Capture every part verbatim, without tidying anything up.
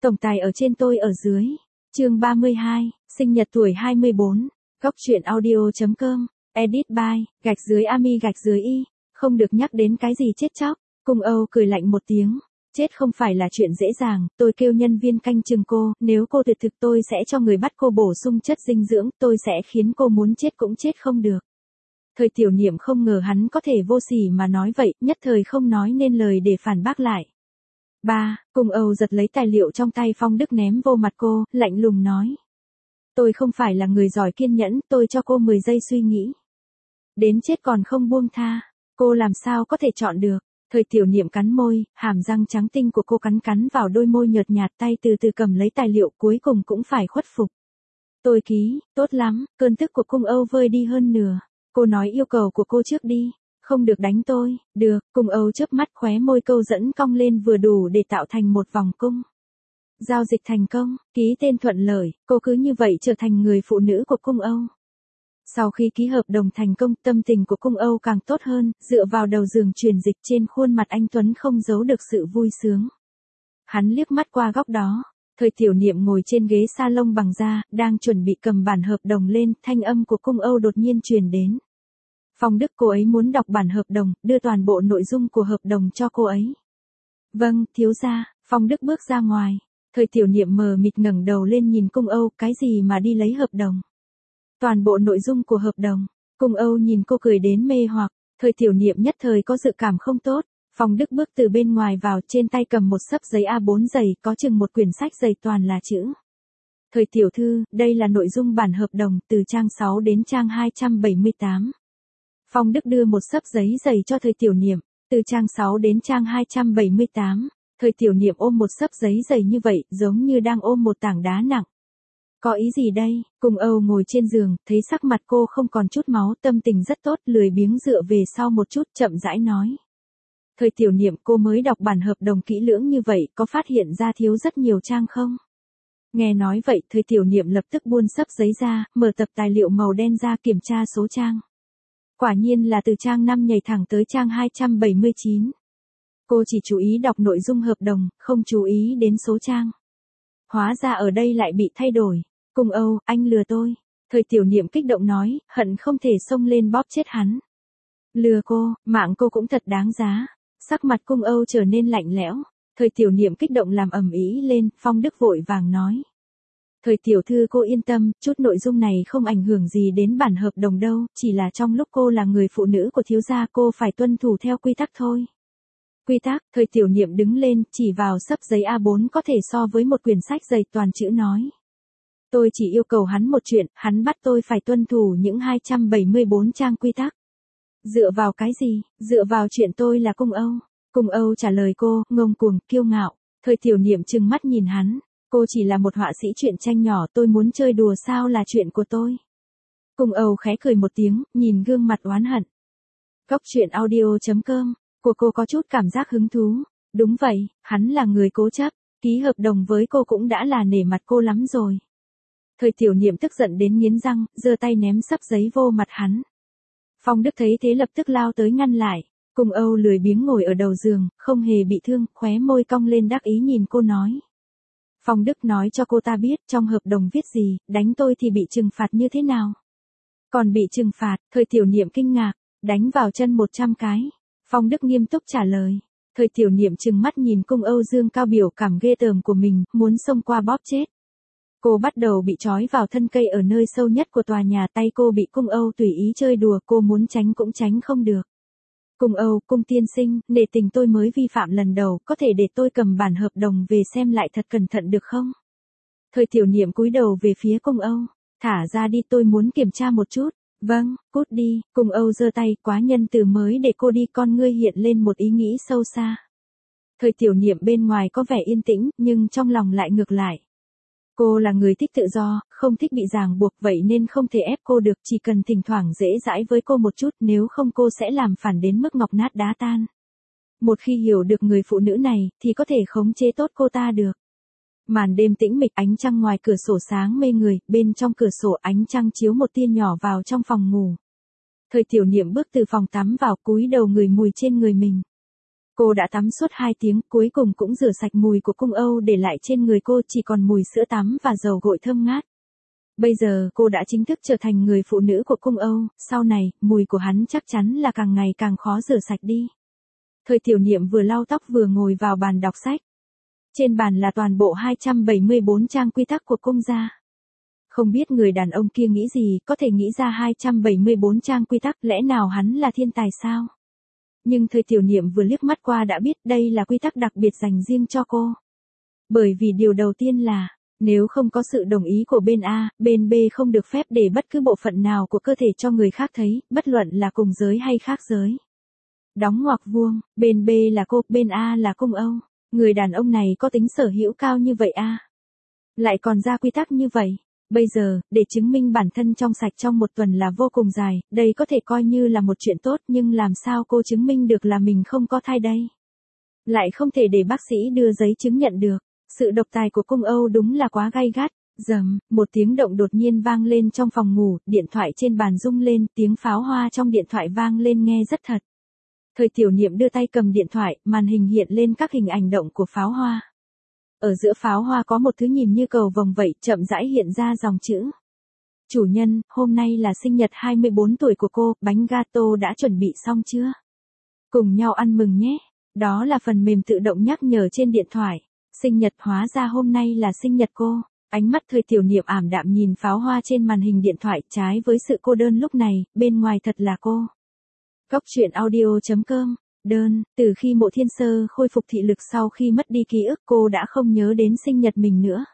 Tổng tài ở trên tôi ở dưới. Chương ba mươi hai, sinh nhật tuổi hai mươi bốn. Góc truyện audio chấm com. Edit by, gạch dưới Ami gạch dưới y. Không được nhắc đến cái gì chết chóc. Cung Âu cười lạnh một tiếng. Chết không phải là chuyện dễ dàng, tôi kêu nhân viên canh chừng cô, nếu cô tuyệt thực tôi sẽ cho người bắt cô bổ sung chất dinh dưỡng, tôi sẽ khiến cô muốn chết cũng chết không được. Thời Tiểu Niệm không ngờ hắn có thể vô sỉ mà nói vậy, nhất thời không nói nên lời để phản bác lại. Ba, Cung Âu giật lấy tài liệu trong tay Phong Đức ném vô mặt cô, lạnh lùng nói. Tôi không phải là người giỏi kiên nhẫn, tôi cho cô mười giây suy nghĩ. Đến chết còn không buông tha, cô làm sao có thể chọn được. Thời Tiểu Niệm cắn môi, hàm răng trắng tinh của cô cắn cắn vào đôi môi nhợt nhạt, tay từ từ cầm lấy tài liệu, cuối cùng cũng phải khuất phục. Tôi ký, tốt lắm, cơn tức của Cung Âu vơi đi hơn nửa. Cô nói yêu cầu của cô trước đi. Không được đánh tôi. Được, Cung Âu chớp mắt, khóe môi câu dẫn cong lên vừa đủ để tạo thành một vòng cung. Giao dịch thành công, ký tên thuận lợi, cô cứ như vậy trở thành người phụ nữ của Cung Âu. Sau khi ký hợp đồng thành công, tâm tình của Cung Âu càng tốt hơn, dựa vào đầu giường truyền dịch, trên khuôn mặt anh tuấn không giấu được sự vui sướng. Hắn liếc mắt qua góc đó, Thời Tiểu Niệm ngồi trên ghế salon bằng da, đang chuẩn bị cầm bản hợp đồng lên, thanh âm của Cung Âu đột nhiên truyền đến. Phong Đức, cô ấy muốn đọc bản hợp đồng, đưa toàn bộ nội dung của hợp đồng cho cô ấy. Vâng, thiếu gia. Phong Đức bước ra ngoài. Thời Tiểu Niệm mờ mịt ngẩng đầu lên nhìn Cung Âu, cái gì mà đi lấy hợp đồng? Toàn bộ nội dung của hợp đồng. Cung Âu nhìn cô cười đến mê hoặc. Thời Tiểu Niệm nhất thời có dự cảm không tốt. Phong Đức bước từ bên ngoài vào, trên tay cầm một xấp giấy A bốn dày, có chừng một quyển sách dày toàn là chữ. Thời tiểu thư, đây là nội dung bản hợp đồng, từ trang sáu đến trang hai trăm bảy mươi tám. Phong Đức đưa một xấp giấy dày cho Thời Tiểu Niệm, từ trang sáu đến trang hai trăm bảy mươi tám. Thời Tiểu Niệm ôm một xấp giấy dày như vậy, giống như đang ôm một tảng đá nặng. Có ý gì đây? Cung Âu ngồi trên giường, thấy sắc mặt cô không còn chút máu, tâm tình rất tốt, lười biếng dựa về sau một chút, chậm rãi nói. Thời Tiểu Niệm, cô mới đọc bản hợp đồng kỹ lưỡng như vậy, có phát hiện ra thiếu rất nhiều trang không? Nghe nói vậy, Thời Tiểu Niệm lập tức buôn xấp giấy ra, mở tập tài liệu màu đen ra kiểm tra số trang. Quả nhiên là từ trang năm nhảy thẳng tới trang hai trăm bảy mươi chín. Cô chỉ chú ý đọc nội dung hợp đồng, không chú ý đến số trang. Hóa ra ở đây lại bị thay đổi. Cung Âu, anh lừa tôi. Thời Tiểu Niệm kích động nói, hận không thể xông lên bóp chết hắn. Lừa cô, mạng cô cũng thật đáng giá. Sắc mặt Cung Âu trở nên lạnh lẽo. Thời Tiểu Niệm kích động làm ầm ĩ lên, Phong Đức vội vàng nói. Thời tiểu thư cô yên tâm, chút nội dung này không ảnh hưởng gì đến bản hợp đồng đâu, chỉ là trong lúc cô là người phụ nữ của thiếu gia cô phải tuân thủ theo quy tắc thôi. Quy tắc? Thời Tiểu Niệm đứng lên, chỉ vào xấp giấy A bốn có thể so với một quyển sách dày toàn chữ nói. Tôi chỉ yêu cầu hắn một chuyện, hắn bắt tôi phải tuân thủ những hai trăm bảy mươi bốn trang quy tắc. Dựa vào cái gì? Dựa vào chuyện tôi là Cung Âu. Cung Âu trả lời cô, ngông cuồng, kiêu ngạo. Thời Tiểu Niệm trừng mắt nhìn hắn. Cô chỉ là một họa sĩ truyện tranh nhỏ, tôi muốn chơi đùa sao là chuyện của tôi. Cung Âu khẽ cười một tiếng, nhìn gương mặt oán hận. Góc truyện audio chấm com, của cô có chút cảm giác hứng thú. Đúng vậy, hắn là người cố chấp, ký hợp đồng với cô cũng đã là nể mặt cô lắm rồi. Thời Tiểu Niệm tức giận đến nghiến răng, giơ tay ném xấp giấy vô mặt hắn. Phong Đức thấy thế lập tức lao tới ngăn lại. Cung Âu lười biếng ngồi ở đầu giường, không hề bị thương, khóe môi cong lên đắc ý nhìn cô nói. Phong Đức nói cho cô ta biết trong hợp đồng viết gì, đánh tôi thì bị trừng phạt như thế nào. Còn bị trừng phạt, Thời Tiểu Niệm kinh ngạc, đánh vào chân một trăm cái. Phong Đức nghiêm túc trả lời. Thời Tiểu Niệm trừng mắt nhìn Cung Âu dương cao biểu cảm ghê tởm của mình, muốn xông qua bóp chết. Cô bắt đầu bị trói vào thân cây ở nơi sâu nhất của tòa nhà, tay cô bị Cung Âu tùy ý chơi đùa, cô muốn tránh cũng tránh không được. Cung Âu, Cung tiên sinh, nể tình tôi mới vi phạm lần đầu, có thể để tôi cầm bản hợp đồng về xem lại thật cẩn thận được không? Thời Tiểu Niệm cúi đầu về phía Cung Âu, thả ra đi, tôi muốn kiểm tra một chút. Vâng, cút đi. Cung Âu giơ tay, quá nhân từ mới để cô đi, con ngươi hiện lên một ý nghĩ sâu xa. Thời Tiểu Niệm bên ngoài có vẻ yên tĩnh, nhưng trong lòng lại ngược lại. Cô là người thích tự do, không thích bị ràng buộc, vậy nên không thể ép cô được, chỉ cần thỉnh thoảng dễ dãi với cô một chút, nếu không cô sẽ làm phản đến mức ngọc nát đá tan. Một khi hiểu được người phụ nữ này, thì có thể khống chế tốt cô ta được. Màn đêm tĩnh mịch, ánh trăng ngoài cửa sổ sáng mê người, bên trong cửa sổ ánh trăng chiếu một tia nhỏ vào trong phòng ngủ. Thời Tiểu Niệm bước từ phòng tắm vào, cúi đầu ngửi mùi trên người mình. Cô đã tắm suốt hai tiếng, cuối cùng cũng rửa sạch mùi của cung Âu để lại trên người cô chỉ còn mùi sữa tắm và dầu gội thơm ngát. Bây giờ cô đã chính thức trở thành người phụ nữ của cung Âu, sau này, mùi của hắn chắc chắn là càng ngày càng khó rửa sạch đi. Thời Tiểu Niệm vừa lau tóc vừa ngồi vào bàn đọc sách. Trên bàn là toàn bộ hai trăm bảy mươi bốn trang quy tắc của cung gia. Không biết người đàn ông kia nghĩ gì, có thể nghĩ ra hai trăm bảy mươi bốn trang quy tắc, lẽ nào hắn là thiên tài sao? Nhưng Thời Tiểu Niệm vừa liếc mắt qua đã biết đây là quy tắc đặc biệt dành riêng cho cô. Bởi vì điều đầu tiên là, nếu không có sự đồng ý của bên A, bên B không được phép để bất cứ bộ phận nào của cơ thể cho người khác thấy, bất luận là cùng giới hay khác giới. Đóng ngoặc vuông, bên B là cô, bên A là cung Âu. Người đàn ông này có tính sở hữu cao như vậy a? Lại còn ra quy tắc như vậy. Bây giờ, để chứng minh bản thân trong sạch trong một tuần là vô cùng dài, đây có thể coi như là một chuyện tốt, nhưng làm sao cô chứng minh được là mình không có thai đây? Lại không thể để bác sĩ đưa giấy chứng nhận được. Sự độc tài của cung Âu đúng là quá gay gắt. Dầm, một tiếng động đột nhiên vang lên trong phòng ngủ, điện thoại trên bàn rung lên, tiếng pháo hoa trong điện thoại vang lên nghe rất thật. Thời Tiểu Niệm đưa tay cầm điện thoại, màn hình hiện lên các hình ảnh động của pháo hoa. Ở giữa pháo hoa có một thứ nhìn như cầu vồng vậy, chậm rãi hiện ra dòng chữ. Chủ nhân, hôm nay là sinh nhật hai mươi bốn tuổi của cô, bánh gato đã chuẩn bị xong chưa? Cùng nhau ăn mừng nhé. Đó là phần mềm tự động nhắc nhở trên điện thoại. Sinh nhật, hóa ra hôm nay là sinh nhật cô. Ánh mắt Thời Tiểu Niệm ảm đạm nhìn pháo hoa trên màn hình điện thoại, trái với sự cô đơn lúc này, bên ngoài thật là cô. Cốc truyện audio chấm com. Đơn, từ khi Mộ Thiên Sơ khôi phục thị lực sau khi mất đi ký ức, cô đã không nhớ đến sinh nhật mình nữa.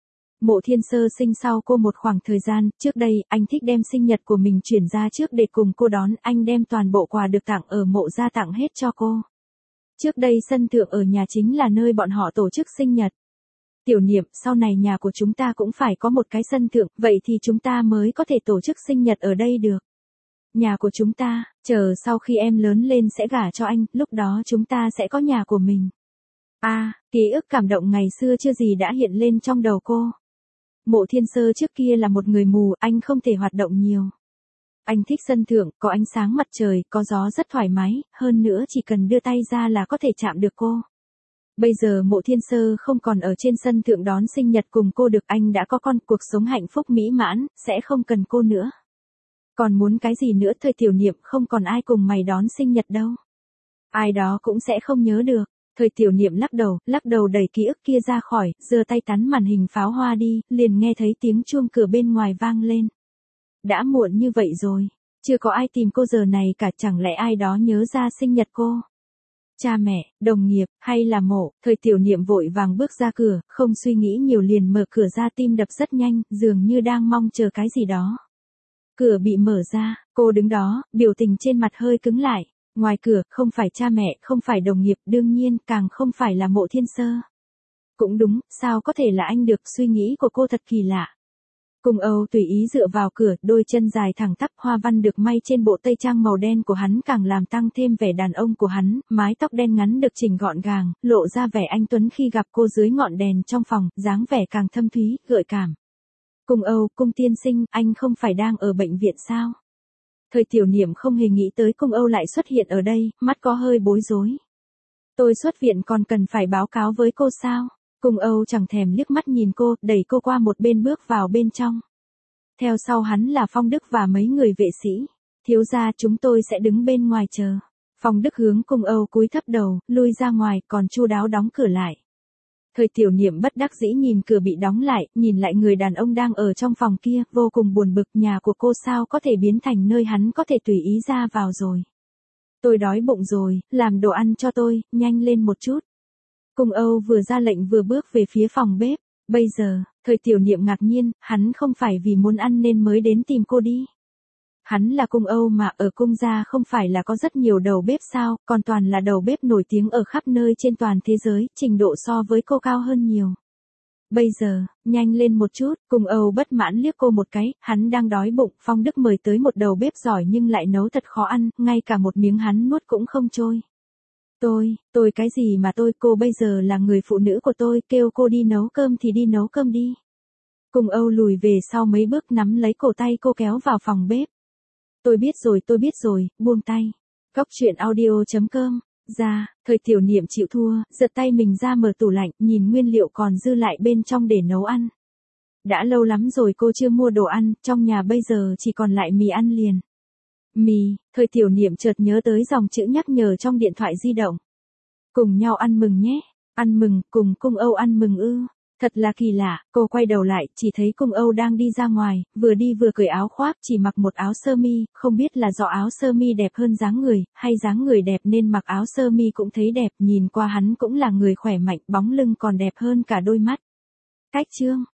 Mộ Thiên Sơ sinh sau cô một khoảng thời gian, trước đây, anh thích đem sinh nhật của mình chuyển ra trước để cùng cô đón, anh đem toàn bộ quà được tặng ở mộ ra tặng hết cho cô. Trước đây sân thượng ở nhà chính là nơi bọn họ tổ chức sinh nhật. Tiểu Niệm, sau này nhà của chúng ta cũng phải có một cái sân thượng, vậy thì chúng ta mới có thể tổ chức sinh nhật ở đây được. Nhà của chúng ta, chờ sau khi em lớn lên sẽ gả cho anh, lúc đó chúng ta sẽ có nhà của mình. A, à, ký ức cảm động ngày xưa chưa gì đã hiện lên trong đầu cô. Mộ Thiên Sơ trước kia là một người mù, anh không thể hoạt động nhiều. Anh thích sân thượng, có ánh sáng mặt trời, có gió rất thoải mái, hơn nữa chỉ cần đưa tay ra là có thể chạm được cô. Bây giờ Mộ Thiên Sơ không còn ở trên sân thượng đón sinh nhật cùng cô được, anh đã có con, cuộc sống hạnh phúc mỹ mãn, sẽ không cần cô nữa. Còn muốn cái gì nữa? Thời Tiểu Niệm, không còn ai cùng mày đón sinh nhật đâu. Ai đó cũng sẽ không nhớ được. Thời Tiểu Niệm lắc đầu, lắc đầu đẩy ký ức kia ra khỏi, giơ tay tắn màn hình pháo hoa đi, liền nghe thấy tiếng chuông cửa bên ngoài vang lên. Đã muộn như vậy rồi, chưa có ai tìm cô giờ này cả, chẳng lẽ ai đó nhớ ra sinh nhật cô? Cha mẹ, đồng nghiệp, hay là Mộ? Thời Tiểu Niệm vội vàng bước ra cửa, không suy nghĩ nhiều liền mở cửa ra, tim đập rất nhanh, dường như đang mong chờ cái gì đó. Cửa bị mở ra, cô đứng đó, biểu tình trên mặt hơi cứng lại. Ngoài cửa, không phải cha mẹ, không phải đồng nghiệp, đương nhiên, càng không phải là Mộ Thiên Sơ. Cũng đúng, sao có thể là anh được, suy nghĩ của cô thật kỳ lạ. Cung Âu tùy ý dựa vào cửa, đôi chân dài thẳng tắp, hoa văn được may trên bộ tây trang màu đen của hắn càng làm tăng thêm vẻ đàn ông của hắn, mái tóc đen ngắn được chỉnh gọn gàng, lộ ra vẻ anh tuấn khi gặp cô dưới ngọn đèn trong phòng, dáng vẻ càng thâm thúy, gợi cảm. Cung Âu, Cung tiên sinh, anh không phải đang ở bệnh viện sao? Thời Tiểu Niệm không hề nghĩ tới Cung Âu lại xuất hiện ở đây, mắt có hơi bối rối. Tôi xuất viện còn cần phải báo cáo với cô sao? Cung Âu chẳng thèm liếc mắt nhìn cô, đẩy cô qua một bên bước vào bên trong. Theo sau hắn là Phong Đức và mấy người vệ sĩ. Thiếu gia, chúng tôi sẽ đứng bên ngoài chờ. Phong Đức hướng Cung Âu cúi thấp đầu, lui ra ngoài, còn chu đáo đóng cửa lại. Thời Tiểu Niệm bất đắc dĩ nhìn cửa bị đóng lại, nhìn lại người đàn ông đang ở trong phòng kia, vô cùng buồn bực, nhà của cô sao có thể biến thành nơi hắn có thể tùy ý ra vào rồi. Tôi đói bụng rồi, làm đồ ăn cho tôi, nhanh lên một chút. Cung Âu vừa ra lệnh vừa bước về phía phòng bếp. Bây giờ, Thời Tiểu Niệm ngạc nhiên, hắn không phải vì muốn ăn nên mới đến tìm cô đi. Hắn là Cung Âu mà, ở cung gia không phải là có rất nhiều đầu bếp sao, còn toàn là đầu bếp nổi tiếng ở khắp nơi trên toàn thế giới, trình độ so với cô cao hơn nhiều. Bây giờ, nhanh lên một chút, Cung Âu bất mãn liếc cô một cái, hắn đang đói bụng, Phong Đức mời tới một đầu bếp giỏi nhưng lại nấu thật khó ăn, ngay cả một miếng hắn nuốt cũng không trôi. Tôi, tôi cái gì mà tôi, cô bây giờ là người phụ nữ của tôi, kêu cô đi nấu cơm thì đi nấu cơm đi. Cung Âu lùi về sau mấy bước nắm lấy cổ tay cô kéo vào phòng bếp. Tôi biết rồi, tôi biết rồi, buông tay. Cốc truyện audio chấm com ra, thời tiểu niệm chịu thua, giật tay mình ra mở tủ lạnh, nhìn nguyên liệu còn dư lại bên trong để nấu ăn. Đã lâu lắm rồi cô chưa mua đồ ăn, trong nhà bây giờ chỉ còn lại mì ăn liền. Mì, thời tiểu niệm chợt nhớ tới dòng chữ nhắc nhở trong điện thoại di động. Cùng nhau ăn mừng nhé, ăn mừng, cùng Cung Âu ăn mừng ư. Thật là kỳ lạ, cô quay đầu lại, chỉ thấy Cung Âu đang đi ra ngoài, vừa đi vừa cởi áo khoác, chỉ mặc một áo sơ mi, không biết là do áo sơ mi đẹp hơn dáng người, hay dáng người đẹp nên mặc áo sơ mi cũng thấy đẹp, nhìn qua hắn cũng là người khỏe mạnh, bóng lưng còn đẹp hơn cả đôi mắt. Cách chương